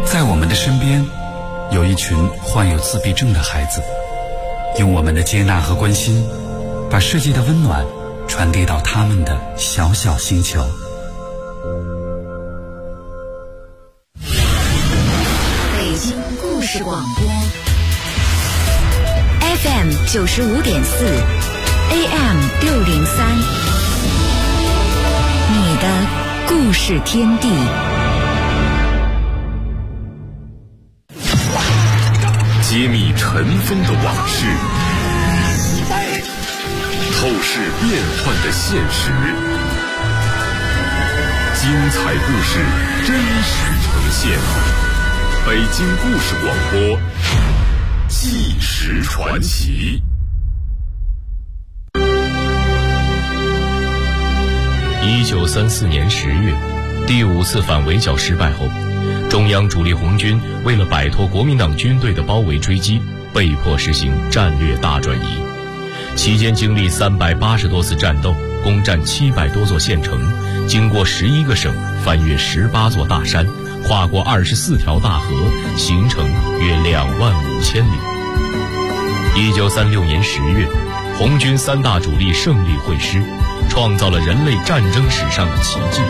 在我们的身边，有一群患有自闭症的孩子，用我们的接纳和关心，把世界的温暖传递到他们的小小星球。 北京故事广播 FM 95.4 AM 603，你的故事天地。 揭秘尘封的往事，透视变幻的现实，精彩故事真实呈现。北京故事广播，纪实传奇。 1934年10月，第5次反围剿失败后，中央主力红军为了摆脱国民党军队的包围追击，被迫实行战略大转移。期间经历380多次战斗，攻占700多座县城，经过11个省，翻越18座大山，跨过24条大河，行程约25000里。1936年10月，红军3大主力胜利会师，创造了人类战争史上的奇迹。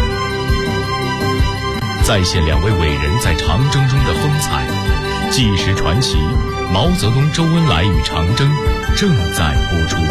再现2位伟人在长征中的风采，纪实传奇毛泽东、周恩来与长征正在播出。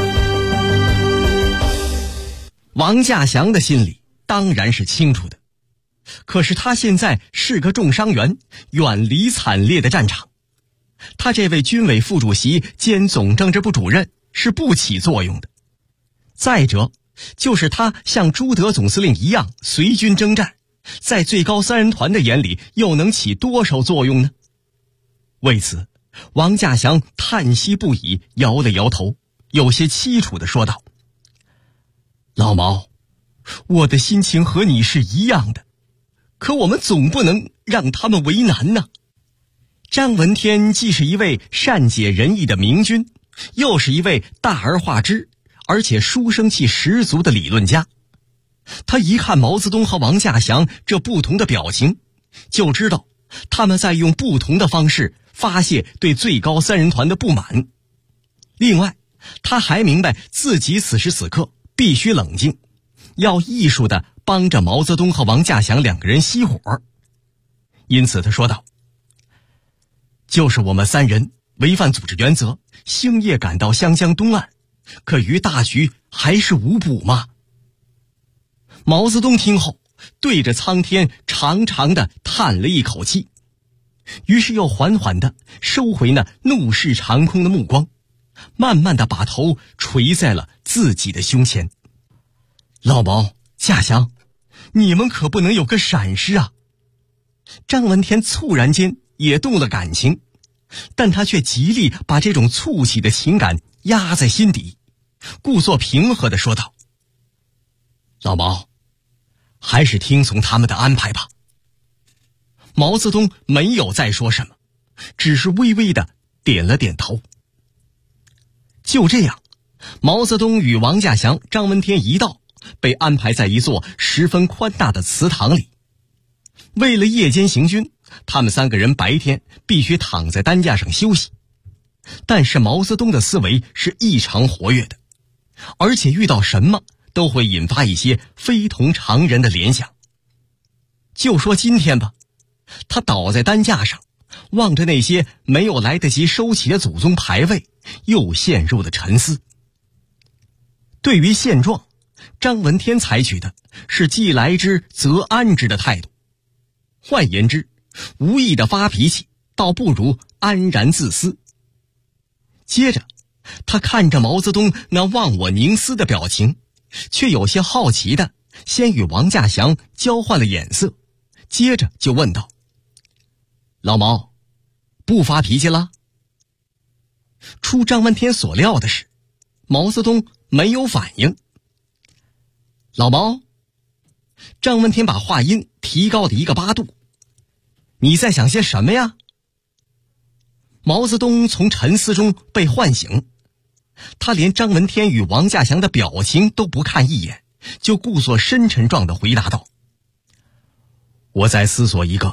王稼祥的心里当然是清楚的，可是他现在是个重伤员，远离惨烈的战场。他这位军委副主席兼总政治部主任是不起作用的。再者，就是他像朱德总司令一样随军征战，在最高3人团的眼里又能起多少作用呢？为此，王稼祥叹息不已，摇了摇头，有些凄楚地说道：老毛，我的心情和你是一样的，可我们总不能让他们为难呢。张闻天既是一位善解人意的明君，又是一位大而化之而且书生气十足的理论家。他一看毛泽东和王稼祥这不同的表情，就知道他们在用不同的方式发泄对最高3人团的不满。另外，他还明白自己此时此刻必须冷静，要艺术地帮着毛泽东和王稼祥2个人熄火。因此他说道：就是我们3人违反组织原则，星夜赶到湘江东岸，可于大局还是无补吗？毛泽东听后，对着苍天长长的叹了一口气，于是又缓缓地收回那怒视长空的目光，慢慢地把头垂在了自己的胸前。老毛、稼祥，你们可不能有个闪失啊！张闻天猝然间也动了感情，但他却极力把这种簇起的情感压在心底，故作平和地说道：老毛，还是听从他们的安排吧。毛泽东没有再说什么，只是微微地点了点头。就这样，毛泽东与王稼祥、张闻天一道被安排在一座十分宽大的祠堂里。为了夜间行军，他们3个人白天必须躺在担架上休息。但是毛泽东的思维是异常活跃的，而且遇到什么都会引发一些非同常人的联想。就说今天吧，他倒在担架上，望着那些没有来得及收起的祖宗牌位，又陷入了沉思。对于现状，张闻天采取的是既来之则安之的态度。换言之，无意的发脾气，倒不如安然自私。接着，他看着毛泽东那忘我凝思的表情，却有些好奇的先与王稼祥交换了眼色，接着就问道：老毛，不发脾气了？出张闻天所料的是，毛泽东没有反应。老毛，张闻天把话音提高了1个8度，你在想些什么呀？毛泽东从沉思中被唤醒，他连张闻天与王稼祥的表情都不看一眼，就故作深沉状地回答道：我在思索一个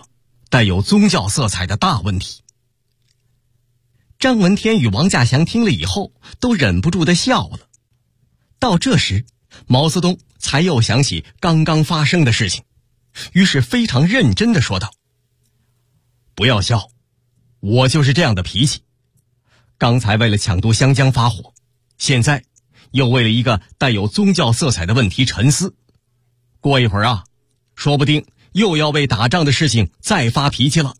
带有宗教色彩的大问题。张闻天与王稼祥听了以后都忍不住地笑了。到这时，毛泽东才又想起刚刚发生的事情，于是非常认真地说道：不要笑，我就是这样的脾气。刚才为了抢夺湘江发火，现在又为了一个带有宗教色彩的问题沉思，过一会儿啊，说不定又要为打仗的事情再发脾气了。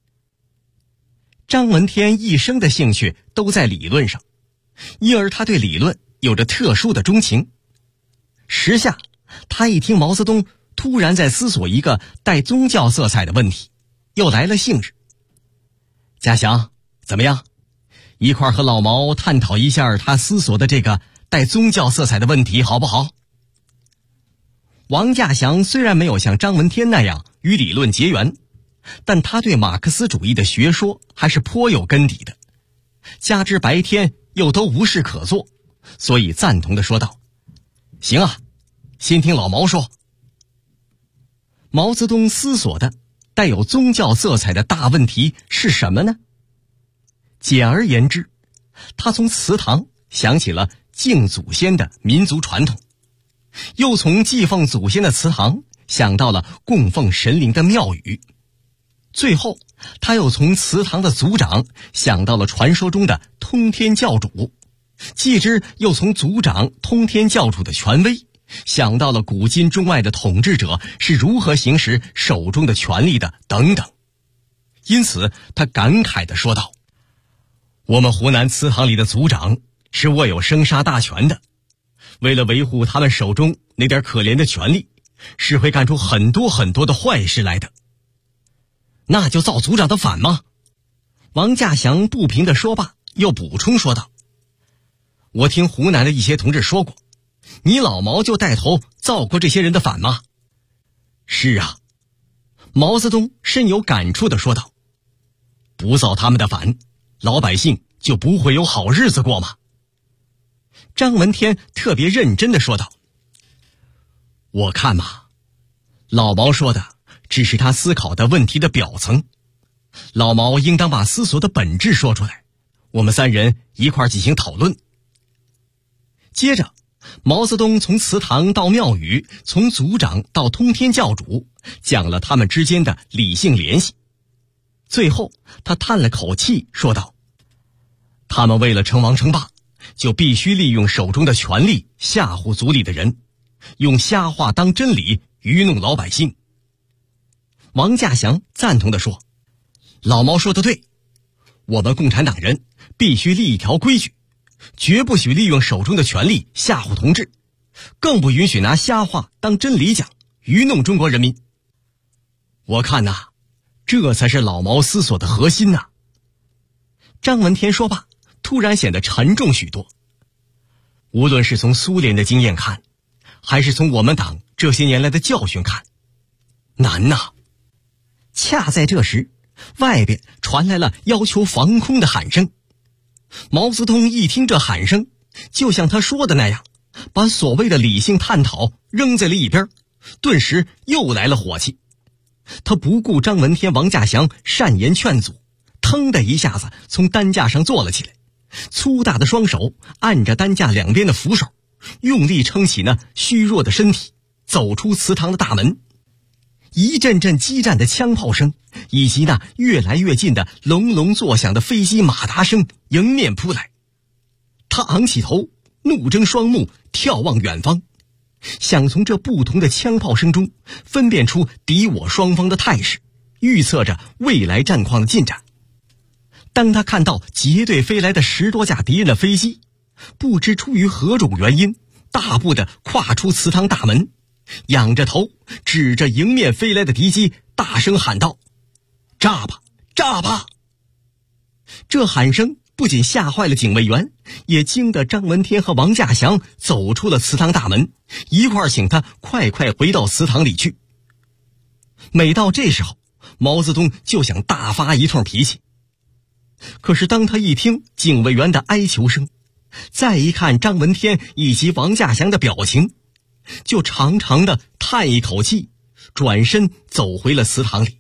张闻天一生的兴趣都在理论上，因而他对理论有着特殊的钟情。时下他一听毛泽东突然在思索一个带宗教色彩的问题，又来了兴致。稼祥，怎么样？一块和老毛探讨一下他思索的这个带宗教色彩的问题好不好？王稼祥虽然没有像张闻天那样与理论结缘，但他对马克思主义的学说还是颇有根底的，加之白天又都无事可做，所以赞同地说道：行啊，先听老毛说。毛泽东思索的带有宗教色彩的大问题是什么呢？简而言之，他从祠堂想起了敬祖先的民族传统，又从祭奉祖先的祠堂想到了供奉神灵的庙宇，最后他又从祠堂的族长想到了传说中的通天教主，继之又从族长通天教主的权威想到了古今中外的统治者是如何行使手中的权力的等等。因此他感慨地说道：我们湖南祠堂里的族长是握有生杀大权的，为了维护他们手中那点可怜的权力，是会干出很多很多的坏事来的。那就造族长的反吗？王稼祥不平地说罢，又补充说道：我听湖南的一些同志说过，你老毛就带头造过这些人的反吗？是啊，毛泽东深有感触地说道：不造他们的反，老百姓就不会有好日子过吗？张闻天特别认真地说道：我看嘛，老毛说的只是他思考的问题的表层，老毛应当把思索的本质说出来，我们三人一块进行讨论。接着毛泽东从祠堂到庙宇，从族长到通天教主，讲了他们之间的理性联系。最后他叹了口气说道：他们为了称王称霸，就必须利用手中的权力吓唬族里的人，用瞎话当真理愚弄老百姓。王稼祥赞同地说：老毛说得对，我们共产党人必须立一条规矩，绝不许利用手中的权力吓唬同志，更不允许拿瞎话当真理讲，愚弄中国人民。我看呐，这才是老毛思索的核心呐。张闻天说罢，突然显得沉重许多。无论是从苏联的经验看，还是从我们党这些年来的教训看，难呐。恰在这时，外边传来了要求防空的喊声。毛泽东一听这喊声，就像他说的那样，把所谓的理性探讨扔在了一边，顿时又来了火气。他不顾张闻天、王稼祥善言劝阻，腾的一下子从担架上坐了起来，粗大的双手按着担架两边的扶手，用力撑起那虚弱的身体，走出祠堂的大门。一阵阵激战的枪炮声，以及那越来越近的隆隆作响的飞机马达声迎面扑来。他昂起头，怒睁双目，眺望远方，想从这不同的枪炮声中分辨出敌我双方的态势，预测着未来战况的进展。当他看到结队飞来的10多架敌人的飞机，不知出于何种原因，大步地跨出祠堂大门，仰着头指着迎面飞来的敌机，大声喊道：炸吧，炸吧！这喊声不仅吓坏了警卫员，也惊得张闻天和王稼祥走出了祠堂大门，一块儿请他快快回到祠堂里去。每到这时候，毛泽东就想大发一通脾气。可是当他一听警卫员的哀求声，再一看张闻天以及王稼祥的表情，就长长的叹一口气，转身走回了祠堂里，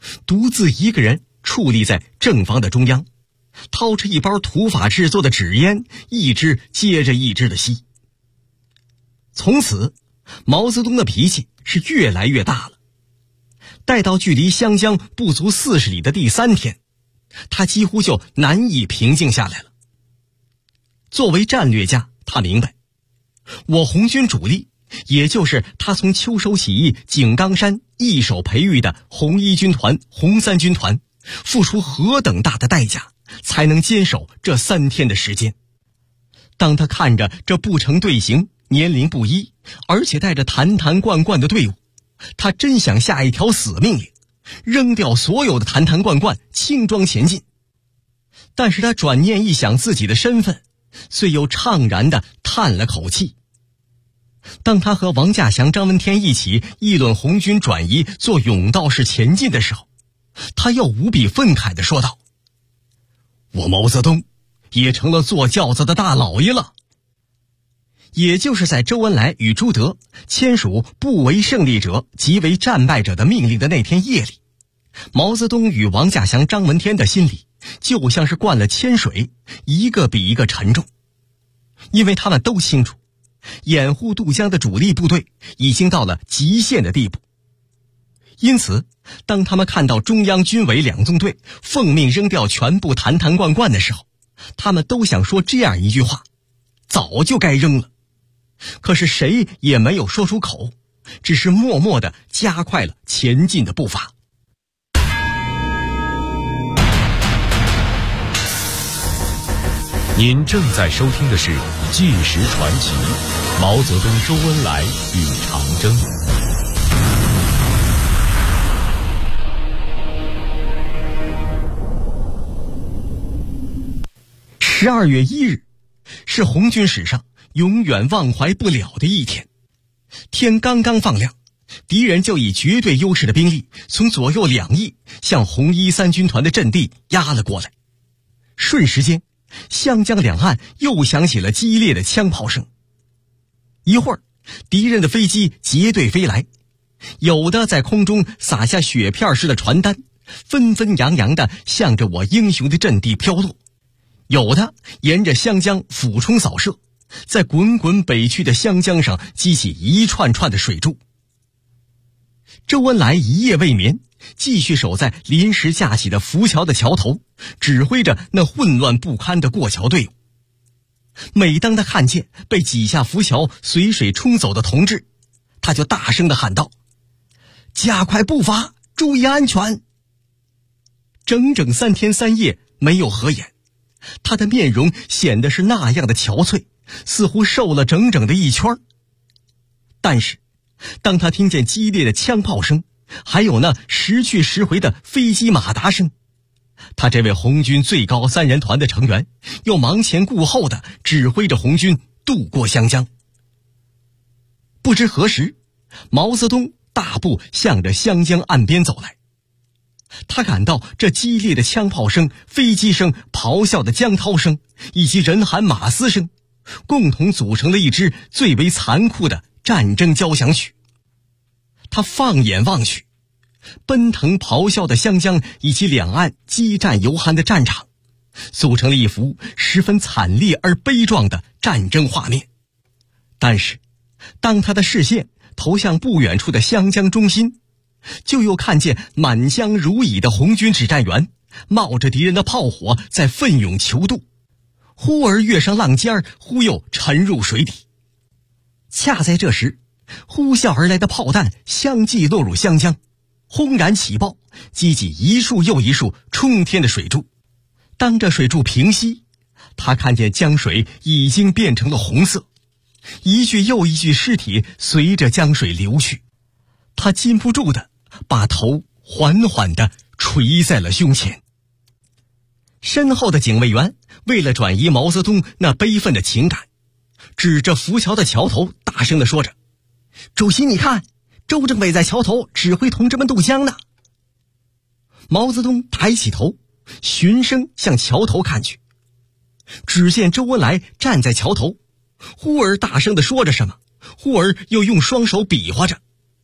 独自一个人矗立在正房的中央，掏出一包土法制作的纸烟，一支接着一支的吸。从此，毛泽东的脾气是越来越大了。待到距离湘江不足40里的第3天，他几乎就难以平静下来了。作为战略家，他明白，我红军主力，也就是他从秋收起义井冈山一手培育的红1军团、红3军团，付出何等大的代价，才能坚守这3天的时间。当他看着这不成队形、年龄不一，而且带着坛坛罐罐的队伍，他真想下一条死命令，扔掉所有的坛坛罐罐，轻装前进。但是他转念一想自己的身份，遂又怅然地叹了口气。当他和王稼祥、张闻天一起议论红军转移做甬道式前进的时候，他又无比愤慨地说道：我毛泽东也成了坐轿子的大老爷了。也就是在周恩来与朱德签署不为胜利者即为战败者的命令的那天夜里，毛泽东与王稼祥、张闻天的心里就像是灌了铅水，一个比一个沉重。因为他们都清楚，掩护渡江的主力部队已经到了极限的地步。因此，当他们看到中央军委2纵队奉命扔掉全部坛坛罐罐的时候，他们都想说这样一句话：早就该扔了。可是谁也没有说出口，只是默默地加快了前进的步伐。 您正在收听的是《纪实传奇》，毛泽东、周恩来与长征。 12月1日，是红军史上永远忘怀不了的一天。天刚刚放亮，敌人就以绝对优势的兵力从左右2翼向红1、3军团的阵地压了过来。瞬时间，湘江两岸又响起了激烈的枪炮声。一会儿，敌人的飞机结队飞来，有的在空中撒下雪片似的传单，纷纷扬扬地向着我英雄的阵地飘落；有的沿着湘江俯冲扫射，在滚滚北去的湘江上激起一串串的水柱。周恩来一夜未眠，继续守在临时架起的浮桥的桥头，指挥着那混乱不堪的过桥队伍。每当他看见被挤下浮桥随水冲走的同志，他就大声地喊道：加快步伐，注意安全。整整3天3夜没有合眼，他的面容显得是那样的憔悴，似乎瘦了整整的一圈。但是当他听见激烈的枪炮声，还有那时去时回的飞机马达声，他这位红军最高3人团的成员又忙前顾后地指挥着红军渡过湘江。不知何时，毛泽东大步向着湘江岸边走来。他感到这激烈的枪炮声、飞机声、咆哮的江涛声以及人喊马嘶声，共同组成了一支最为残酷的战争交响曲。他放眼望去，奔腾咆哮的湘江以及两岸激战犹酣的战场，组成了一幅十分惨烈而悲壮的战争画面。但是当他的视线投向不远处的湘江中心，就又看见满江如蚁的红军指战员冒着敌人的炮火在奋勇求渡，忽而跃上浪尖，忽又沉入水底。恰在这时，呼啸而来的炮弹相继落入湘江，轰然起爆，激起一束又一束冲天的水柱。当这水柱平息，他看见江水已经变成了红色，一具又一具尸体随着江水流去。他禁不住的把头缓缓地垂在了胸前。身后的警卫员为了转移毛泽东那悲愤的情感，指着浮桥的桥头大声地说着：主席你看，周政委在桥头指挥同志们渡江呢。毛泽东抬起头，循声向桥头看去，只见周恩来站在桥头，忽而大声地说着什么，忽而又用双手比划着。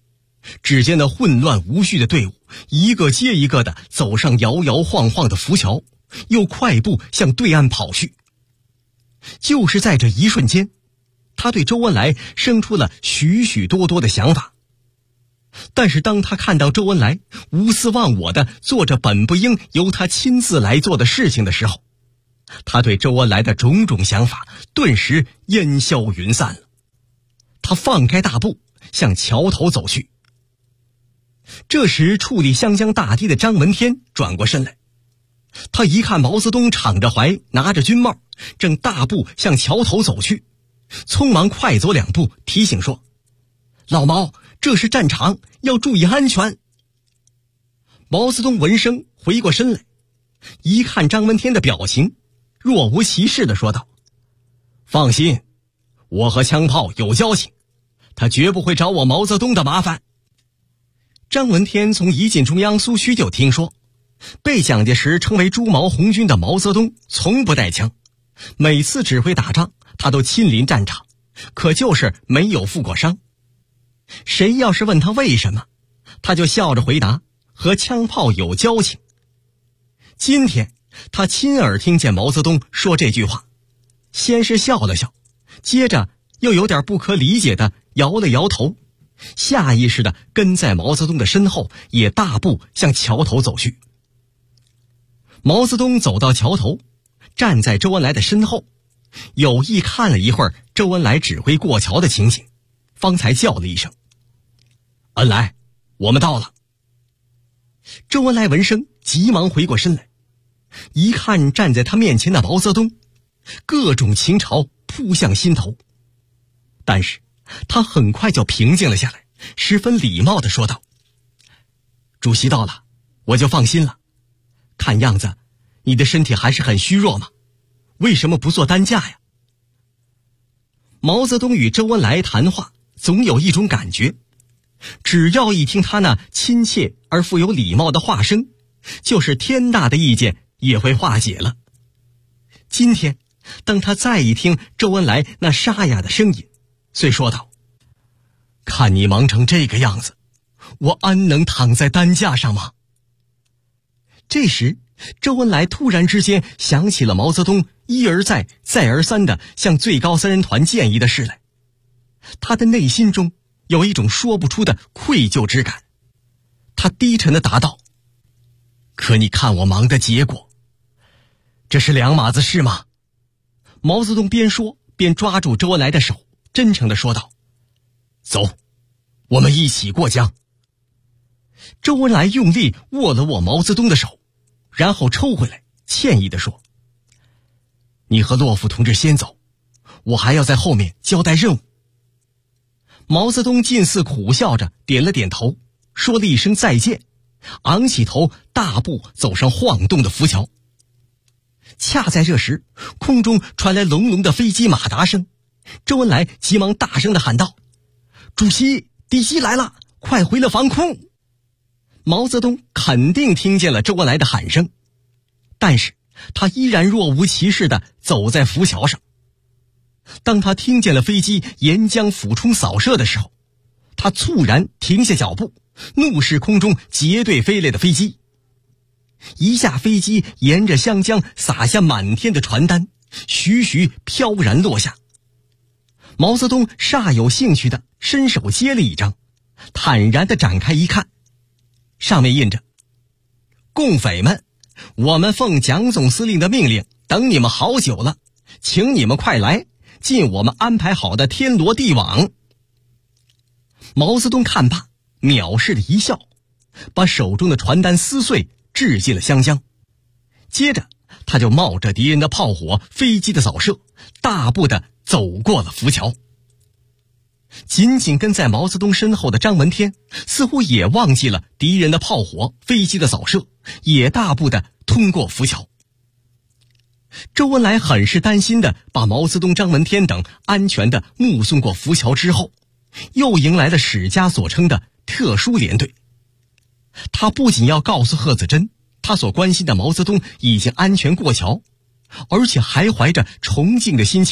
只见那混乱无序的队伍一个接一个的走上摇摇晃晃的浮桥，又快步向对岸跑去。就是在这一瞬间，他对周恩来生出了许许多多的想法。但是当他看到周恩来无私忘我的做着本不应由他亲自来做的事情的时候，他对周恩来的种种想法顿时烟消云散了。他放开大步向桥头走去。这时矗立湘江大堤的张闻天转过身来，他一看毛泽东敞着怀拿着军帽，正大步向桥头走去，匆忙快走2步，提醒说：老毛，这是战场，要注意安全。毛泽东闻声回过身来，一看张闻天的表情，若无其事地说道：放心，我和枪炮有交情，他绝不会找我毛泽东的麻烦。张闻天从一进中央苏区就听说，被蒋介石称为朱毛红军的毛泽东从不带枪，每次指挥打仗他都亲临战场，可就是没有负过伤。谁要是问他为什么，他就笑着回答：和枪炮有交情。今天他亲耳听见毛泽东说这句话，先是笑了笑，接着又有点不可理解的摇了摇头，下意识地跟在毛泽东的身后，也大步向桥头走去。毛泽东走到桥头，站在周恩来的身后，有意看了一会儿周恩来指挥过桥的情形，方才叫了一声：恩来，我们到了。周恩来闻声急忙回过身来，一看站在他面前的毛泽东，各种情潮扑向心头。但是他很快就平静了下来，十分礼貌地说道：主席到了，我就放心了。看样子你的身体还是很虚弱嘛，为什么不做担架呀？毛泽东与周恩来谈话总有一种感觉，只要一听他那亲切而富有礼貌的话声，就是天大的意见也会化解了。今天当他再一听周恩来那沙哑的声音，遂说道：看你忙成这个样子，我安能躺在担架上吗？这时周恩来突然之间想起了毛泽东一而再再而三地向最高3人团建议的事来，他的内心中有一种说不出的愧疚之感。他低沉地答道：可你看我忙的结果，这是两码子事吗？毛泽东边说边抓住周恩来的手，真诚地说道：走，我们一起过江。周恩来用力握了握毛泽东的手，然后抽回来，歉意地说：你和洛夫同志先走，我还要在后面交代任务。毛泽东近似苦笑着点了点头，说了一声再见，昂起头大步走上晃动的浮桥。恰在这时，空中传来隆隆的飞机马达声，周恩来急忙大声地喊道：主席，敌机来了，快回了防空。毛泽东肯定听见了周恩来的喊声，但是他依然若无其事地走在浮桥上。当他听见了飞机沿江俯冲扫射的时候，他猝然停下脚步，怒视空中结队飞来的飞机。一架飞机沿着湘江洒下满天的传单，徐徐飘然落下。毛泽东煞有兴趣地伸手接了一张，坦然地展开一看，上面印着：共匪们，我们奉蒋总司令的命令等你们好久了，请你们快来进我们安排好的天罗地网。毛泽东看罢，藐视的一笑，把手中的传单撕碎，掷进了湘江。接着他就冒着敌人的炮火、飞机的扫射，大步地走过了浮桥。紧紧跟在毛泽东身后的张闻天似乎也忘记了敌人的炮火、飞机的扫射，也大步地通过浮桥。周恩来很是担心地把毛泽东、张闻天等安全地目送过浮桥之后，又迎来了史家所称的特殊连队。他不仅要告诉贺子珍他所关心的毛泽东已经安全过桥，而且还怀着崇敬的心情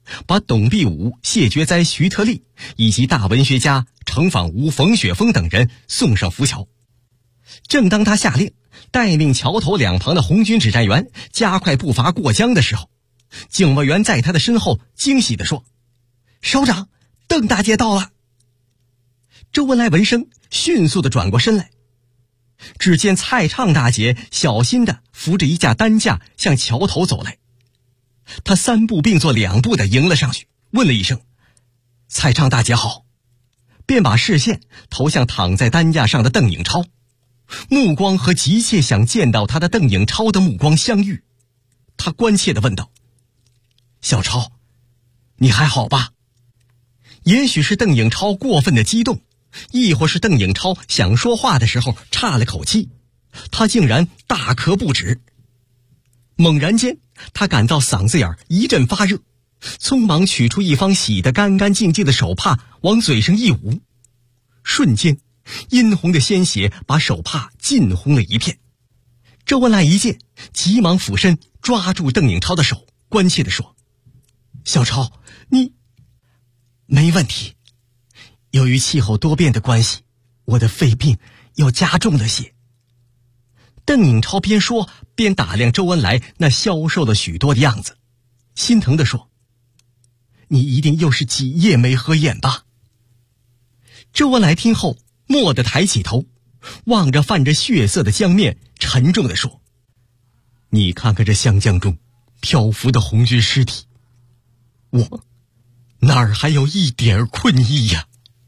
把董必武、谢觉哉、徐特立以及大文学家程仿吾、冯雪峰等人送上浮桥。正当他下令带领桥头两旁的红军指战员加快步伐过江的时候，警卫员在他的身后惊喜地说：“首长，邓大姐到了。”周恩来闻声迅速地转过身来，只见蔡畅大姐小心地扶着一架担架向桥头走来。他三步并作两步地迎了上去，问了一声：“蔡畅大姐好。”便把视线投向躺在担架上的邓颖超，目光和急切想见到他的邓颖超的目光相遇。他关切地问道：“小超，你还好吧？”也许是邓颖超过分的激动，亦或是邓颖超想说话的时候岔了口气，他竟然大咳不止。猛然间，他感到嗓子眼一阵发热，匆忙取出一方洗得干干净净的手帕往嘴上一捂，瞬间殷红的鲜血把手帕浸红了一片。周恩来一见，急忙俯身抓住邓颖超的手，关切地说：“小超，你……没问题，由于气候多变的关系，我的肺病又加重了些。”邓颖超边说边打量周恩来那消瘦了许多的样子，心疼地说：“你一定又是几夜没合眼吧？”周恩来听后蓦地抬起头，望着泛着血色的江面，沉重地说：“你看看这湘江中漂浮的红军尸体，我哪儿还有一点困意呀？”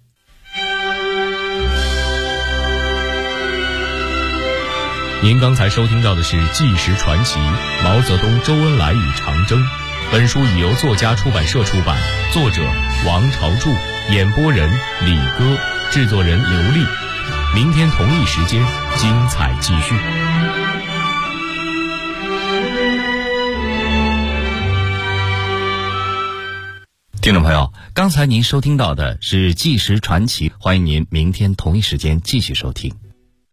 您刚才收听到的是《纪实传奇：毛泽东、周恩来与长征》。本书已由作家出版社出版，作者王朝柱，演播人李歌，制作人刘丽。明天同一时间，精彩继续。 听众朋友，刚才您收听到的是《纪实传奇》，欢迎您明天同一时间继续收听。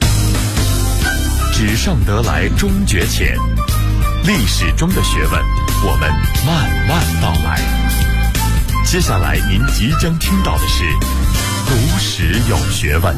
纸上得来终觉浅，历史中的学问，我们慢慢道来。接下来您即将听到的是读史有学问。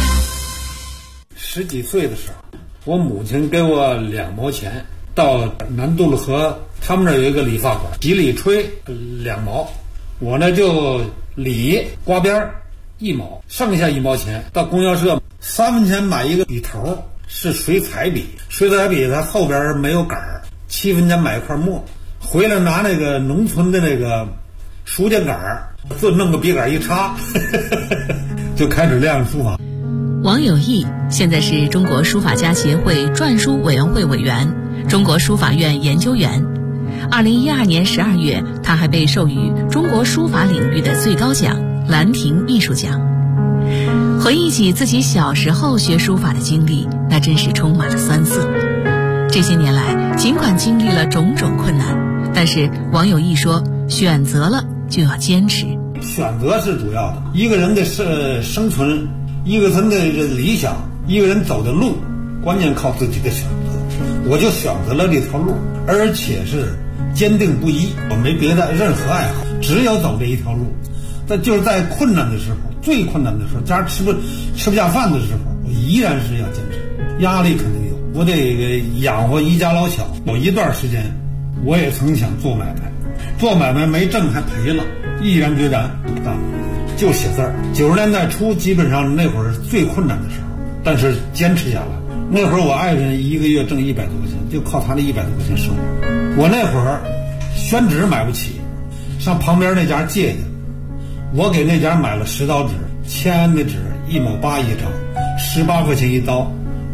10几岁的时候，我母亲给我2毛钱，到南渡路河，他们那儿有一个理发馆，洗理吹2毛，我呢就理刮边1毛，剩下1毛钱到供销社3分钱买一个笔头，是水彩笔，水彩笔它后边没有杆儿，7分钱买一块墨，回来拿那个农村的那个书架杆儿，就弄个笔杆一插就开始练书法。 王有义现在是中国书法家协会篆书委员会委员，中国书法院研究员。2012年12月，他还被授予中国书法领域的最高奖兰亭艺术奖。回忆起自己小时候学书法的经历，那真是充满了酸涩。这些年来，尽管经历了种种困难，但是王有义说，选择了就要坚持。 选择是主要的，一个人的生存，一个人的理想，一个人走的路，关键靠自己的选择。我就选择了这条路，而且是坚定不移，我没别的任何爱好，只有走这一条路。但就是在困难的时候，最困难的时候，家吃不下饭的时候，我依然是要坚持。压力肯定有，我得养活一家老小。有一段时间，我也曾想做买卖，做买卖没挣还赔了，毅然决然不干，就写字儿。90年代初，基本上那会儿是最困难的时候，但是坚持下来。那会儿我爱人一个月挣100多块钱，就靠他的100多块钱生活。我那会儿宣纸买不起，上旁边那家借去。我给那家买了10刀纸，签的纸1毛8一张，18块钱一刀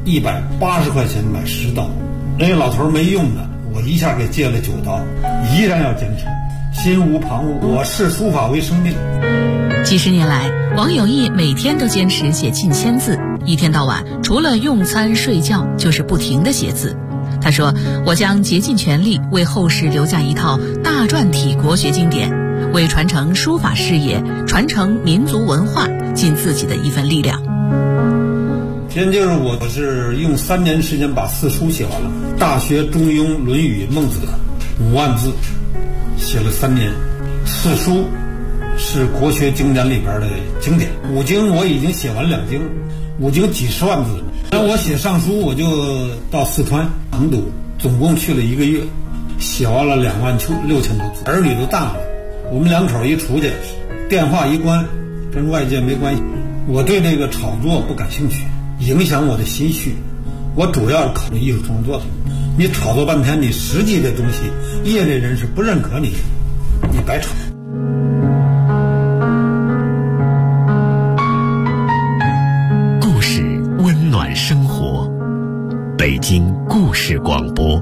，180块钱买10刀。人家老头没用的，我一下给借了9刀，依然要坚持，心无旁骛。我视书法为生命。 几十年来，王有义每天都坚持写近1000字，一天到晚除了用餐睡觉，就是不停地写字。他说：“我将竭尽全力为后世留下一套大篆体国学经典，为传承书法事业、传承民族文化尽自己的一份力量。” 现在就是我是用3年时间把4书写完了，《大学》《中庸》《论语》《孟子》5万字，写了3年。 四书是国学经典里边的经典，五经我已经写完2经，五经几十万字。那我写尚书，我就到四川成都，总共去了1个月，写完了26000多字。儿女都大了，我们2口一出去，电话一关，跟外界没关系。我对这个炒作不感兴趣，影响我的心绪。我主要是考虑艺术创作的。你炒作半天，你实际的东西，业内人士不认可你，你白炒。 故事温暖生活，北京故事广播。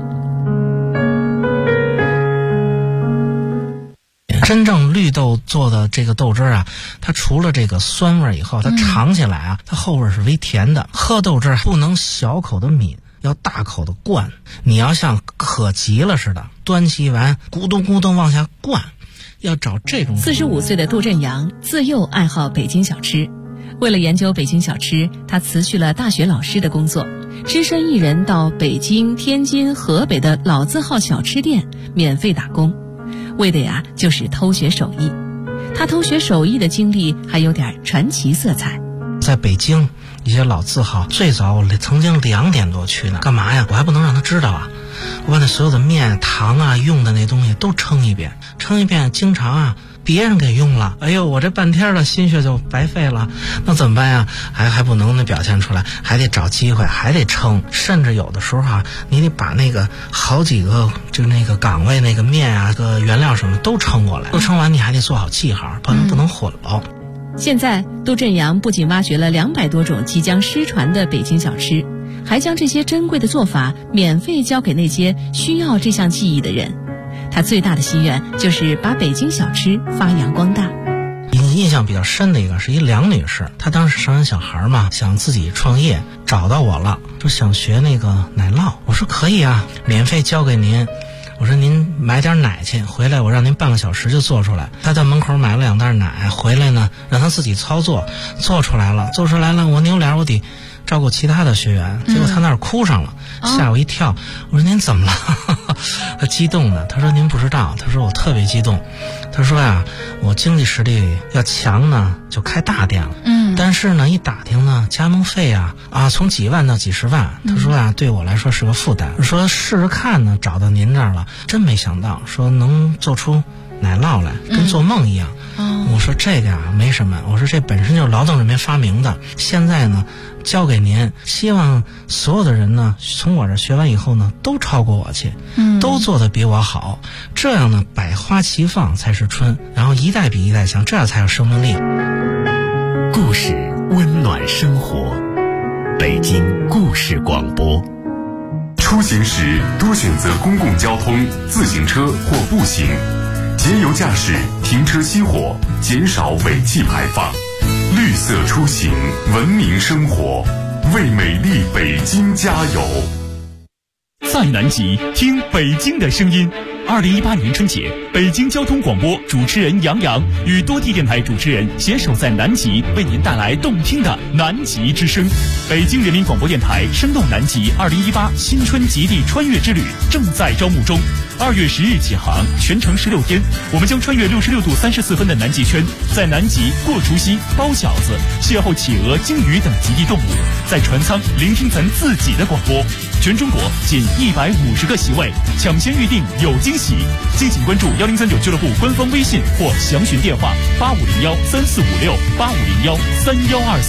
真正绿豆做的这个豆汁啊，它除了这个酸味以后，它尝起来啊，它后味是微甜的。喝豆汁不能小口的抿，要大口的灌。你要像渴急了似的，端起碗咕咚咕咚往下灌，要找这种。 45岁的杜振阳自幼爱好北京小吃，为了研究北京小吃，他辞去了大学老师的工作，只身一人到北京、天津、河北的老字号小吃店免费打工。为的呀，就是偷学手艺。他偷学手艺的经历还有点传奇色彩。 在北京一些老字号，最早我曾经2点多去呢，干嘛呀？我还不能让他知道啊！我把那所有的面、糖啊、用的那东西都称一遍，经常啊别人给用了，哎呦，我这半天的心血就白费了，那怎么办呀？还不能表现出来，还得找机会，还得称，甚至有的时候啊，你得把那个好几个就那个岗位那个面啊、个原料什么都称过来，都称完你还得做好记号，不能混了。 现在杜振阳不仅挖掘了200多种即将失传的北京小吃，还将这些珍贵的做法免费教给那些需要这项技艺的人。他最大的心愿就是把北京小吃发扬光大。 印象比较深的一个是一梁女士，她当时生完小孩嘛，想自己创业，找到我了，说想学那个奶酪。我说可以啊，免费教给您。我说您买点奶去，回来我让您半个小时就做出来。他在门口买了2袋奶，回来呢让他自己操作，做出来了，我扭脸我得照顾其他的学员，结果他那儿哭上了，吓我一跳。我说您怎么了？他激动的，他说您不知道，他说我特别激动，他说呀，我经济实力要强呢，就开大店了。但是呢，一打听呢，加盟费啊从几万到几十万，他说啊，对我来说是个负担。说试试看呢，找到您这儿了，真没想到，说能做出奶酪来，跟做梦一样。我说这个没什么，我说这本身就是劳动人民发明的，现在呢交给您，希望所有的人呢从我这学完以后呢都超过我去，都做得比我好，这样呢百花齐放才是春，然后一代比一代强，这样才有生命力。 故事温暖生活，北京故事广播。出行时多选择公共交通、自行车或步行，节油驾驶，停车熄火，减少尾气排放。绿色出行，文明生活，为美丽北京加油。 在南极听北京的声音。2018年春节，北京交通广播主持人杨洋与多地电台主持人携手在南极，为您带来动听的南极之声。北京人民广播电台生动南极2018新春极地穿越之旅正在招募中，2月10日起航，全程16天，我们将穿越66度34分的南极圈，在南极过除夕、包饺子，邂逅企鹅、鲸鱼等极地动物，在船舱聆听咱自己的广播。全中国仅150个席位，抢先预定有惊喜。敬请关注1039俱乐部官方微信或详询电话8501345685013124。